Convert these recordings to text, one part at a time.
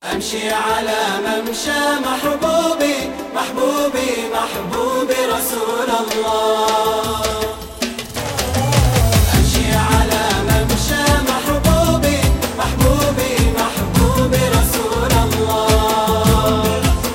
أمشي على ممشى محبوبي محبوبي محبوبي رسول الله. أمشي على ممشى محبوبي محبوبي محبوبي رسول الله.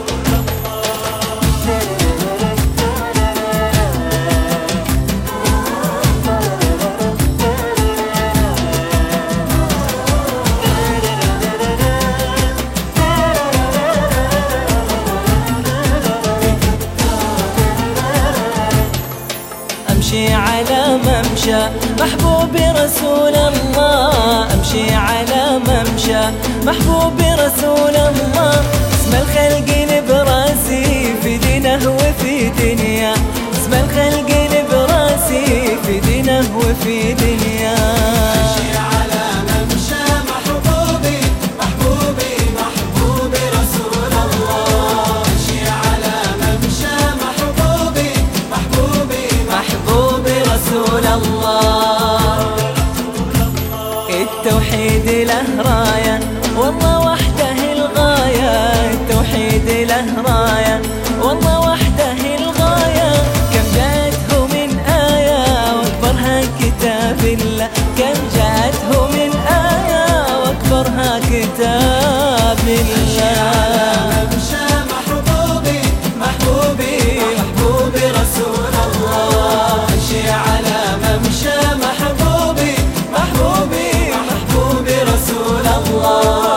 أمشي على ممشى محبوبي رسول الله. أمشي على ممشى محبوبي رسول الله. اسم الخلق براسي في دينه وفي دنيا. اسم الخلق براسي في دينه وفي دنيا. أمشي على ممشى محبوبي محبوبي محبوبي رسول الله. أمشي على ممشى محبوبي محبوبي محبوبي رسول الله. التوحيد له راية والله وحده الغاية. التوحيد له راية والله وحده الغاية. كم جاءته من آية واكبرها كتاب الله. كم جاءته من آية واكبرها كتاب الله. ممشى محبوبي محبوبي محبوبي رسول الله. أمشي على ممشى محبوبي محبوبي محبوبي رسول الله.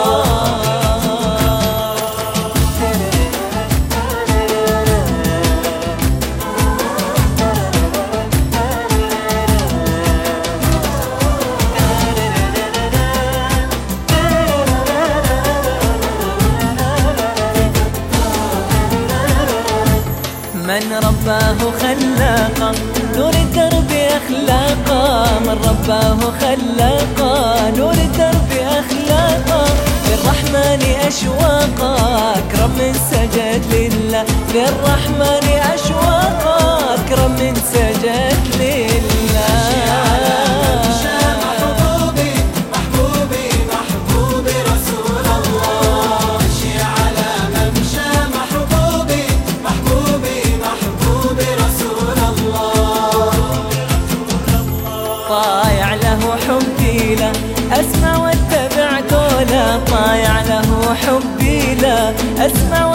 من رباه خلاقه نور الدرب أخلاقه. من رباه خلاقه نور الدرب أخلاقه. للرحمن أشواقه أكرم من سجد لله. للرحمن أشواقه أكرم من سجد لله. طايع له حبي له أسمع واتبع قوله. طايع له حبي له أسمع